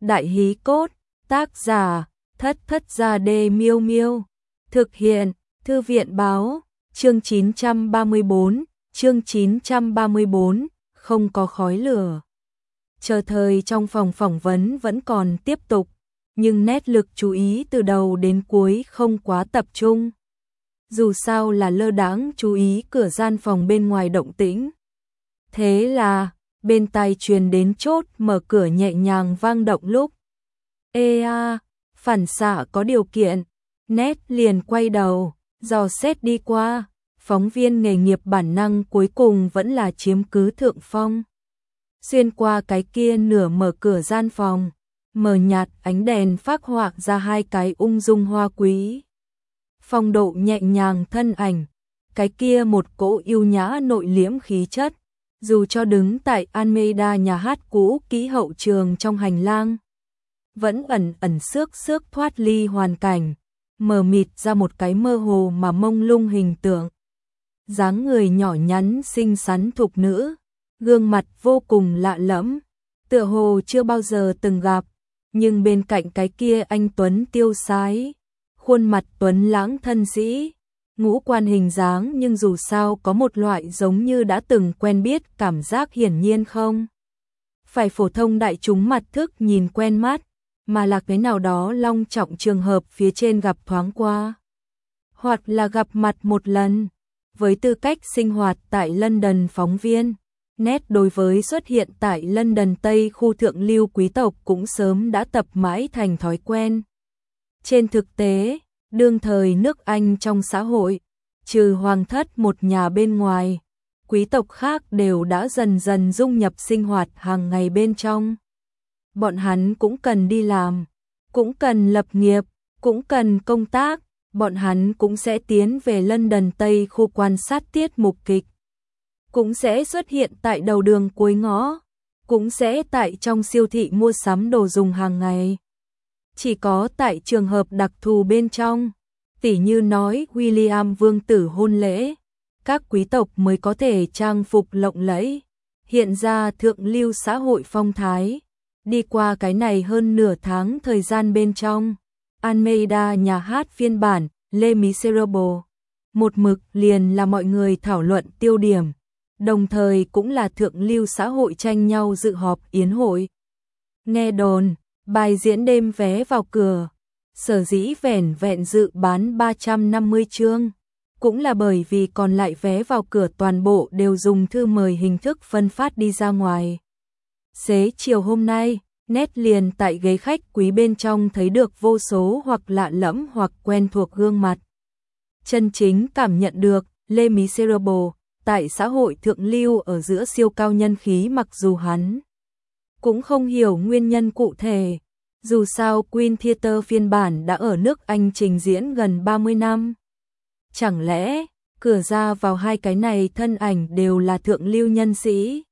Đại hí cốt, tác giả, Thất Thất Gia Đê Miêu Miêu. Thực hiện, Thư viện báo, chương 934, chương 934, không có khói lửa. Chờ thời trong phòng phỏng vấn vẫn còn tiếp tục, nhưng nét lực chú ý từ đầu đến cuối không quá tập trung. Dù sao là lơ đãng chú ý cửa gian phòng bên ngoài động tĩnh. Thế là, bên tai truyền đến chốt mở cửa nhẹ nhàng vang động lúc. Ê a, phản xạ có điều kiện, nét liền quay đầu, dò xét đi qua, phóng viên nghề nghiệp bản năng cuối cùng vẫn là chiếm cứ thượng phong. Xuyên qua cái kia nửa mở cửa gian phòng, mờ nhạt ánh đèn phác họa ra hai cái ung dung hoa quý. Phong độ nhẹ nhàng thân ảnh, cái kia một cỗ yêu nhã nội liễm khí chất, dù cho đứng tại Almeida nhà hát cũ kỹ hậu trường trong hành lang, vẫn ẩn ẩn xước thoát ly hoàn cảnh, mờ mịt ra một cái mơ hồ mà mông lung hình tượng. Dáng người nhỏ nhắn xinh xắn thục nữ, gương mặt vô cùng lạ lẫm, tựa hồ chưa bao giờ từng gặp, nhưng bên cạnh cái kia anh tuấn tiêu sái, khuôn mặt tuấn lãng thân sĩ, ngũ quan hình dáng nhưng dù sao có một loại giống như đã từng quen biết cảm giác hiển nhiên không phải phổ thông đại chúng mặt thức nhìn quen mắt, mà là cái nào đó long trọng trường hợp phía trên gặp thoáng qua, hoặc là gặp mặt một lần. Với tư cách sinh hoạt tại London phóng viên, nét đối với xuất hiện tại London Tây khu thượng lưu quý tộc cũng sớm đã tập mãi thành thói quen. Trên thực tế, đương thời nước Anh trong xã hội, trừ hoàng thất một nhà bên ngoài, quý tộc khác đều đã dần dần dung nhập sinh hoạt hàng ngày bên trong. Bọn hắn cũng cần đi làm, cũng cần lập nghiệp, cũng cần công tác, bọn hắn cũng sẽ tiến về London Tây khu quan sát tiết mục kịch, cũng sẽ xuất hiện tại đầu đường cuối ngõ, cũng sẽ tại trong siêu thị mua sắm đồ dùng hàng ngày. Chỉ có tại trường hợp đặc thù bên trong, tỉ như nói William vương tử hôn lễ, các quý tộc mới có thể trang phục lộng lẫy, hiện ra thượng lưu xã hội phong thái. Đi qua cái này hơn nửa tháng thời gian bên trong, Almeida nhà hát phiên bản Les Miserables, một mực liền là mọi người thảo luận tiêu điểm, đồng thời cũng là thượng lưu xã hội tranh nhau dự họp yến hội. Nghe đồn, bài diễn đêm vé vào cửa, sở dĩ vẻn vẹn dự bán 350 chương, cũng là bởi vì còn lại vé vào cửa toàn bộ đều dùng thư mời hình thức phân phát đi ra ngoài. Xế chiều hôm nay, nét liền tại ghế khách quý bên trong thấy được vô số hoặc lạ lẫm hoặc quen thuộc gương mặt. Chân chính cảm nhận được Les Miserables tại xã hội thượng lưu ở giữa siêu cao nhân khí, mặc dù hắn cũng không hiểu nguyên nhân cụ thể. Dù sao Queen Theatre phiên bản đã ở nước Anh trình diễn gần 30 năm. Chẳng lẽ cửa ra vào hai cái này thân ảnh đều là thượng lưu nhân sĩ?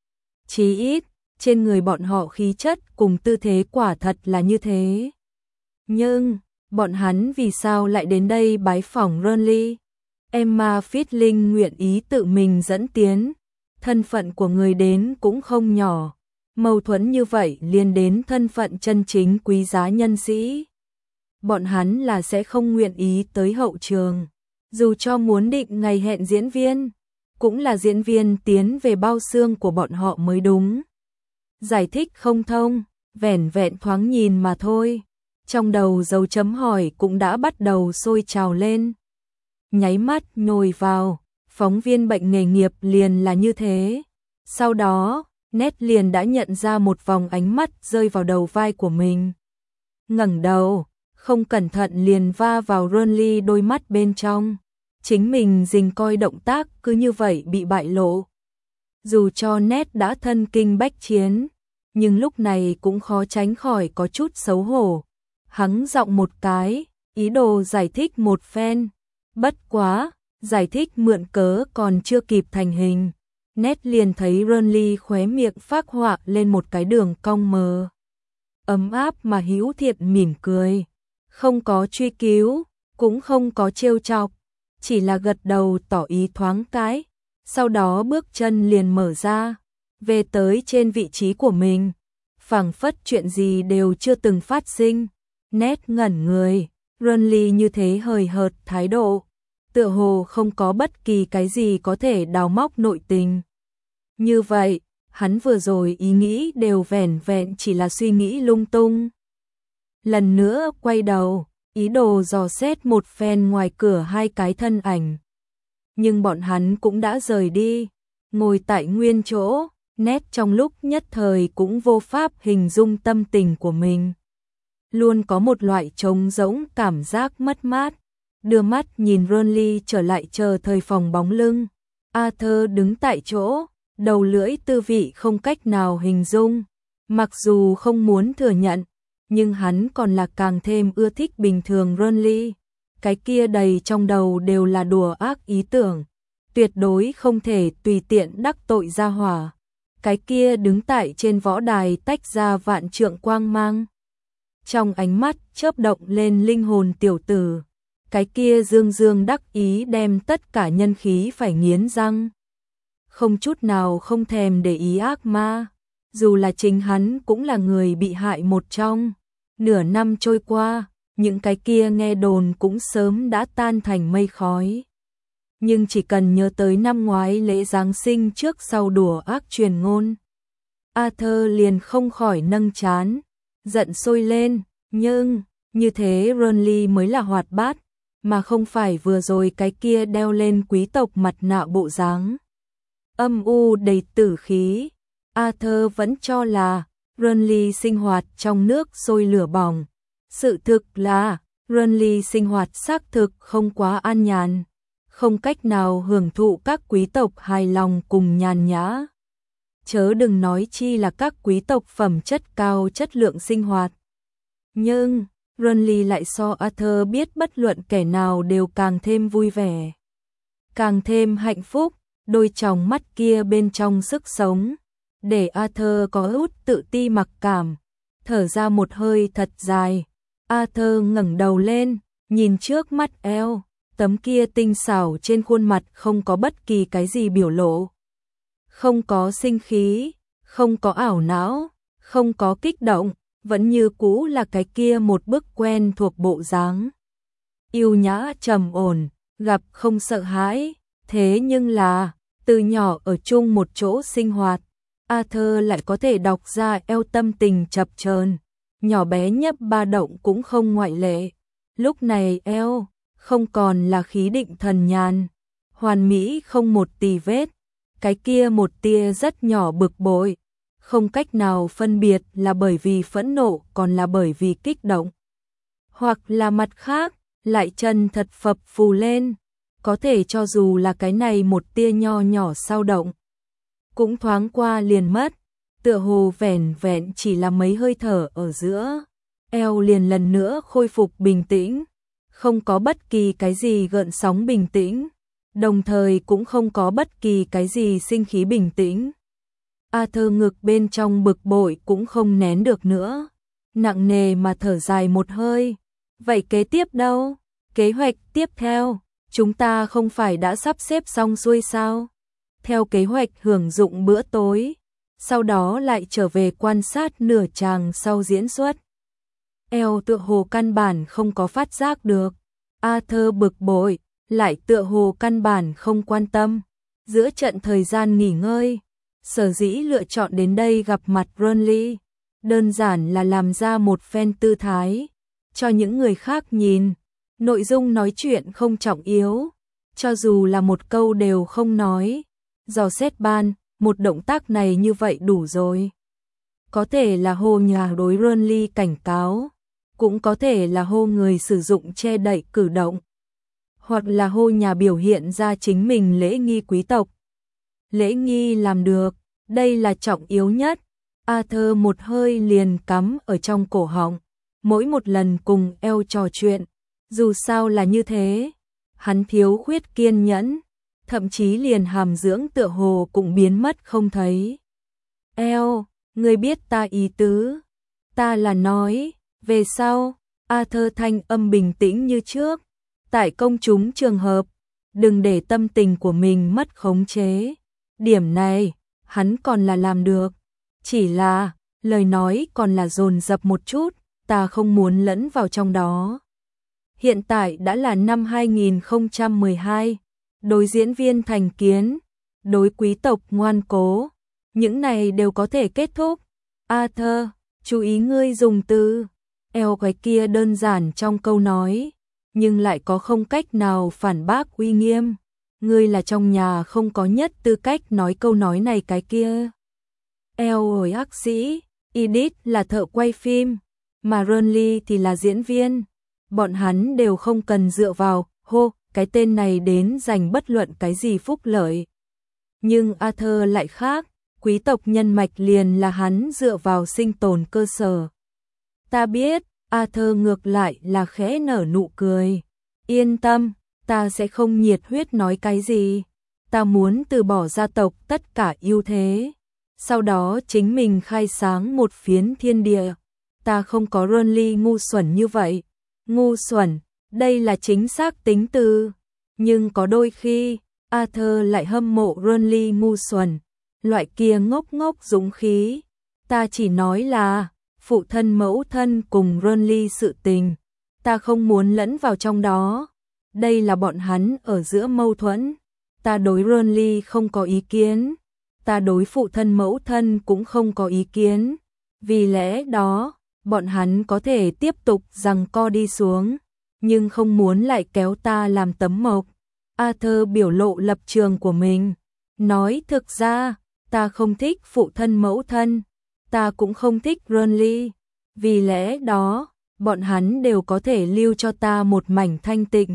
Chí ít, trên người bọn họ khí chất cùng tư thế quả thật là như thế. Nhưng, bọn hắn vì sao lại đến đây bái phỏng Ronly? Emma Fitling nguyện ý tự mình dẫn tiến, thân phận của người đến cũng không nhỏ. Mâu thuẫn như vậy liên đến thân phận chân chính quý giá nhân sĩ. Bọn hắn là sẽ không nguyện ý tới hậu trường, dù cho muốn định ngày hẹn diễn viên, cũng là diễn viên tiến về bao xương của bọn họ mới đúng. Giải thích không thông, vẻn vẹn thoáng nhìn mà thôi. Trong đầu dấu chấm hỏi cũng đã bắt đầu sôi trào lên. Nháy mắt nhồi vào, phóng viên bệnh nghề nghiệp liền là như thế. Sau đó, nét liền đã nhận ra một vòng ánh mắt rơi vào đầu vai của mình. Ngẩng đầu, không cẩn thận liền va vào Ronly đôi mắt bên trong. Chính mình dình coi động tác cứ như vậy bị bại lộ. Dù cho nét đã thân kinh bách chiến, nhưng lúc này cũng khó tránh khỏi có chút xấu hổ. Hắng giọng một cái, ý đồ giải thích một phen. Bất quá, giải thích mượn cớ còn chưa kịp thành hình. Nét liền thấy Ronly khóe miệng phác họa lên một cái đường cong mờ. Ấm áp mà hữu thiện mỉm cười. Không có truy cứu, cũng không có trêu chọc, chỉ là gật đầu tỏ ý thoáng cái. Sau đó bước chân liền mở ra, về tới trên vị trí của mình. phảng phất chuyện gì đều chưa từng phát sinh. Nét ngẩn người, Renly như thế hời hợt thái độ, tựa hồ không có bất kỳ cái gì có thể đào móc nội tình. Như vậy, hắn vừa rồi ý nghĩ đều vẻn vẹn chỉ là suy nghĩ lung tung. Lần nữa quay đầu, ý đồ dò xét một phen ngoài cửa hai cái thân ảnh. Nhưng bọn hắn cũng đã rời đi, ngồi tại nguyên chỗ, Nét trong lúc nhất thời cũng vô pháp hình dung tâm tình của mình. Luôn có một loại trống rỗng cảm giác mất mát, đưa mắt nhìn Renly trở lại chờ thời phòng bóng lưng. Arthur đứng tại chỗ, đầu lưỡi tư vị không cách nào hình dung, mặc dù không muốn thừa nhận, nhưng hắn còn là càng thêm ưa thích bình thường Renly. Cái kia đầy trong đầu đều là đùa ác ý tưởng, tuyệt đối không thể tùy tiện đắc tội gia hỏa. Cái kia đứng tại trên võ đài tách ra vạn trượng quang mang. Trong ánh mắt chớp động lên linh hồn tiểu tử, cái kia dương dương đắc ý đem tất cả nhân khí phải nghiến răng. Không chút nào không thèm để ý ác ma, dù là chính hắn cũng là người bị hại một trong. Nửa năm trôi qua, những cái kia nghe đồn cũng sớm đã tan thành mây khói. Nhưng chỉ cần nhớ tới năm ngoái lễ Giáng sinh trước sau đùa ác truyền ngôn, Arthur liền không khỏi nâng trán, giận sôi lên, nhưng như thế Renly mới là hoạt bát, mà không phải vừa rồi cái kia đeo lên quý tộc mặt nạ bộ dáng âm u đầy tử khí. Arthur vẫn cho là Renly sinh hoạt trong nước sôi lửa bỏng. Sự thực là Renly sinh hoạt xác thực không quá an nhàn, không cách nào hưởng thụ các quý tộc hài lòng cùng nhàn nhã. Chớ đừng nói chi là các quý tộc phẩm chất cao chất lượng sinh hoạt. Nhưng Renly lại so Arthur biết bất luận kẻ nào đều càng thêm vui vẻ, càng thêm hạnh phúc. Đôi tròng mắt kia bên trong sức sống, để Arthur có út tự ti mặc cảm, thở ra một hơi thật dài. Arthur ngẩng đầu lên, nhìn trước mắt eo, tấm kia tinh xảo trên khuôn mặt không có bất kỳ cái gì biểu lộ. Không có sinh khí, không có ảo não, không có kích động, vẫn như cũ là cái kia một bức quen thuộc bộ dáng. Yêu nhã trầm ổn, gặp không sợ hãi, thế nhưng là từ nhỏ ở chung một chỗ sinh hoạt, Arthur lại có thể đọc ra eo tâm tình chập chờn, nhỏ bé nhấp ba động cũng không ngoại lệ. Lúc này eo không còn là khí định thần nhàn, hoàn mỹ không một tì vết, cái kia một tia rất nhỏ bực bội, không cách nào phân biệt là bởi vì phẫn nộ còn là bởi vì kích động, hoặc là mặt khác, lại chân thật phập phù lên. Có thể cho dù là cái này một tia nho nhỏ sao động, cũng thoáng qua liền mất, tựa hồ vẻn vẹn chỉ là mấy hơi thở ở giữa, eo liền lần nữa khôi phục bình tĩnh, không có bất kỳ cái gì gợn sóng bình tĩnh, đồng thời cũng không có bất kỳ cái gì sinh khí bình tĩnh. Arthur ngực bên trong bực bội cũng không nén được nữa, nặng nề mà thở dài một hơi. Vậy kế tiếp đâu? Kế hoạch tiếp theo, chúng ta không phải đã sắp xếp xong xuôi sao? Theo kế hoạch hưởng dụng bữa tối, sau đó lại trở về quan sát nửa chàng sau diễn xuất. Eo tựa hồ căn bản không có phát giác được. Arthur bực bội, lại tựa hồ căn bản không quan tâm. Giữa trận thời gian nghỉ ngơi, sở dĩ lựa chọn đến đây gặp mặt Renly, đơn giản là làm ra một phen tư thái, cho những người khác nhìn. Nội dung nói chuyện không trọng yếu, cho dù là một câu đều không nói. Dò xét ban, một động tác này như vậy đủ rồi. Có thể là hô nhà đối Renly cảnh cáo, cũng có thể là hô người sử dụng che đậy cử động, hoặc là hô nhà biểu hiện ra chính mình lễ nghi quý tộc. Lễ nghi làm được, đây là trọng yếu nhất. Arthur một hơi liền cắm ở trong cổ họng, mỗi một lần cùng eo trò chuyện. Dù sao là như thế, hắn thiếu khuyết kiên nhẫn, thậm chí liền hàm dưỡng tựa hồ cũng biến mất không thấy. Eo, ngươi biết ta ý tứ, ta là nói, về sau, Arthur thanh âm bình tĩnh như trước, tại công chúng trường hợp, đừng để tâm tình của mình mất khống chế. Điểm này, hắn còn là làm được, chỉ là, lời nói còn là dồn dập một chút, ta không muốn lẫn vào trong đó. Hiện tại đã là năm 2012, đối diễn viên thành kiến, đối quý tộc ngoan cố, những này đều có thể kết thúc. Arthur, chú ý ngươi dùng từ eo cái kia đơn giản trong câu nói, nhưng lại có không cách nào phản bác uy nghiêm. Ngươi là trong nhà không có nhất tư cách nói câu nói này cái kia. Eo ổi ác sĩ, Edith là thợ quay phim, mà Renly thì là diễn viên. Bọn hắn đều không cần dựa vào, cái tên này đến giành bất luận cái gì phúc lợi. Nhưng Arthur lại khác, quý tộc nhân mạch liền là hắn dựa vào sinh tồn cơ sở. Ta biết, Arthur ngược lại là khẽ nở nụ cười. Yên tâm, ta sẽ không nhiệt huyết nói cái gì. Ta muốn từ bỏ gia tộc tất cả ưu thế. Sau đó chính mình khai sáng một phiến thiên địa. Ta không có Renly ngu xuẩn như vậy. Ngu xuẩn, đây là chính xác tính từ. Nhưng có đôi khi, Arthur lại hâm mộ Renly ngu xuẩn. Loại kia ngốc ngốc dũng khí. Ta chỉ nói là phụ thân mẫu thân cùng Renly sự tình. Ta không muốn lẫn vào trong đó. Đây là bọn hắn ở giữa mâu thuẫn. Ta đối Renly không có ý kiến. Ta đối phụ thân mẫu thân cũng không có ý kiến. Vì lẽ đó, bọn hắn có thể tiếp tục giằng co đi xuống, nhưng không muốn lại kéo ta làm tấm mộc. Arthur biểu lộ lập trường của mình, nói thực ra, ta không thích phụ thân mẫu thân, ta cũng không thích Renly. Vì lẽ đó, bọn hắn đều có thể lưu cho ta một mảnh thanh tịnh.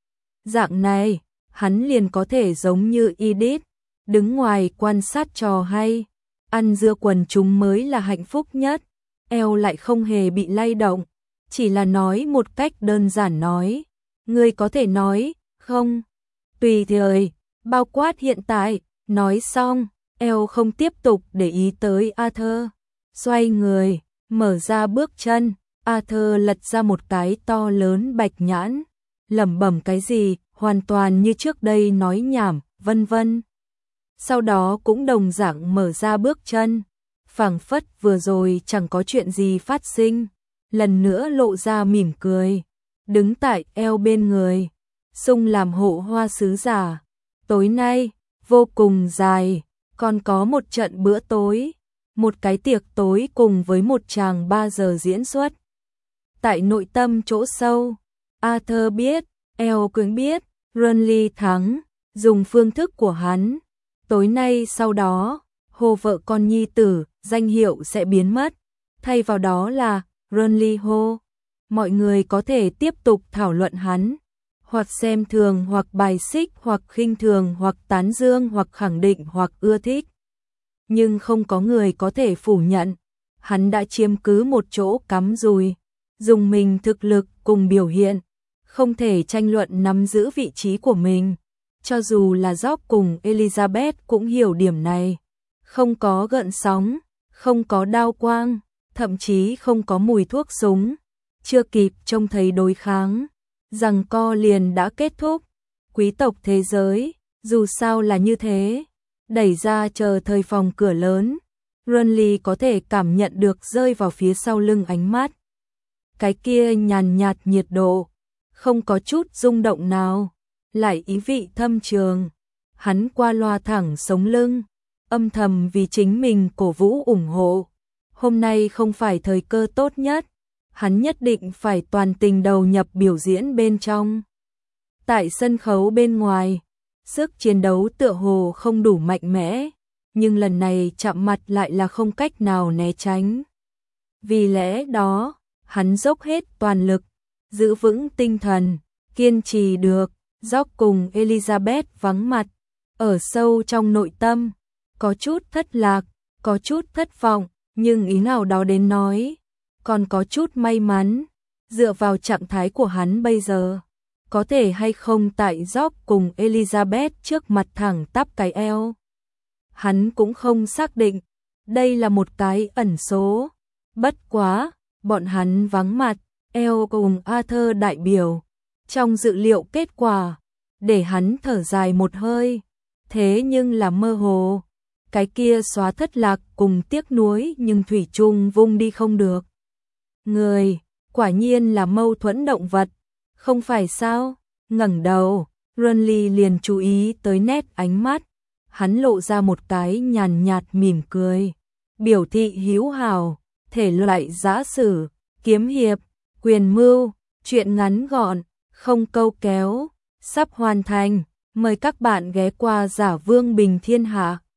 Dạng này, hắn liền có thể giống như Edith, đứng ngoài quan sát trò hay, ăn dưa quần chúng mới là hạnh phúc nhất. Eo lại không hề bị lay động, chỉ là nói một cách đơn giản nói. Ngươi có thể nói, không? Tùy thời, bao quát hiện tại, nói xong, Eo không tiếp tục để ý tới Arthur. Xoay người, mở ra bước chân, Arthur lật ra một cái to lớn bạch nhãn, lẩm bẩm cái gì, hoàn toàn như trước đây nói nhảm, vân vân. Sau đó cũng đồng dạng mở ra bước chân, phảng phất vừa rồi chẳng có chuyện gì phát sinh, lần nữa lộ ra mỉm cười, đứng tại Eo bên người, xung làm hộ hoa sứ giả. Tối nay, vô cùng dài, còn có một trận bữa tối, một cái tiệc tối cùng với một tràng 3 giờ diễn xuất. Tại nội tâm chỗ sâu, Arthur biết, Eo cũng biết, Renly thắng, dùng phương thức của hắn. Tối nay sau đó, Hồ vợ con nhi tử, danh hiệu sẽ biến mất, thay vào đó là Renly Hồ. Mọi người có thể tiếp tục thảo luận hắn, hoặc xem thường hoặc bài xích hoặc khinh thường hoặc tán dương hoặc khẳng định hoặc ưa thích. Nhưng không có người có thể phủ nhận, hắn đã chiếm cứ một chỗ cắm rùi, dùng mình thực lực cùng biểu hiện, không thể tranh luận nắm giữ vị trí của mình. Cho dù là Jock cùng Elizabeth cũng hiểu điểm này. Không có gợn sóng, không có đao quang, thậm chí không có mùi thuốc súng. Chưa kịp trông thấy đối kháng, giằng co liền đã kết thúc. Quý tộc thế giới, dù sao là như thế. Đẩy ra chờ thời phòng cửa lớn, Renly có thể cảm nhận được rơi vào phía sau lưng ánh mắt. Cái kia nhàn nhạt nhiệt độ, không có chút rung động nào, lại ý vị thâm trường. Hắn qua loa thẳng sống lưng, âm thầm vì chính mình cổ vũ ủng hộ. Hôm nay không phải thời cơ tốt nhất, hắn nhất định phải toàn tình đầu nhập biểu diễn bên trong. Tại sân khấu bên ngoài, sức chiến đấu tựa hồ không đủ mạnh mẽ, nhưng lần này chạm mặt lại là không cách nào né tránh. Vì lẽ đó, hắn dốc hết toàn lực, giữ vững tinh thần, kiên trì được. Jock cùng Elizabeth vắng mặt, ở sâu trong nội tâm, có chút thất lạc, có chút thất vọng, nhưng ý nào đó đến nói, còn có chút may mắn, dựa vào trạng thái của hắn bây giờ, có thể hay không tại Jock cùng Elizabeth trước mặt thẳng tắp cái eo. Hắn cũng không xác định, đây là một cái ẩn số, bất quá, bọn hắn vắng mặt, eo cùng Arthur đại biểu. Trong dự liệu kết quả, để hắn thở dài một hơi, thế nhưng là mơ hồ. cái kia xóa thất lạc cùng tiếc nuối nhưng thủy chung vung đi không được. Người, quả nhiên là mâu thuẫn động vật, không phải sao? Ngẩng đầu, Renly liền chú ý tới nét ánh mắt, hắn lộ ra một cái nhàn nhạt mỉm cười, biểu thị hiếu hảo, thể loại giã sử, kiếm hiệp, quyền mưu, truyện ngắn gọn, không câu kéo, sắp hoàn thành, mời các bạn ghé qua Giả Vương Bình Thiên Hạ.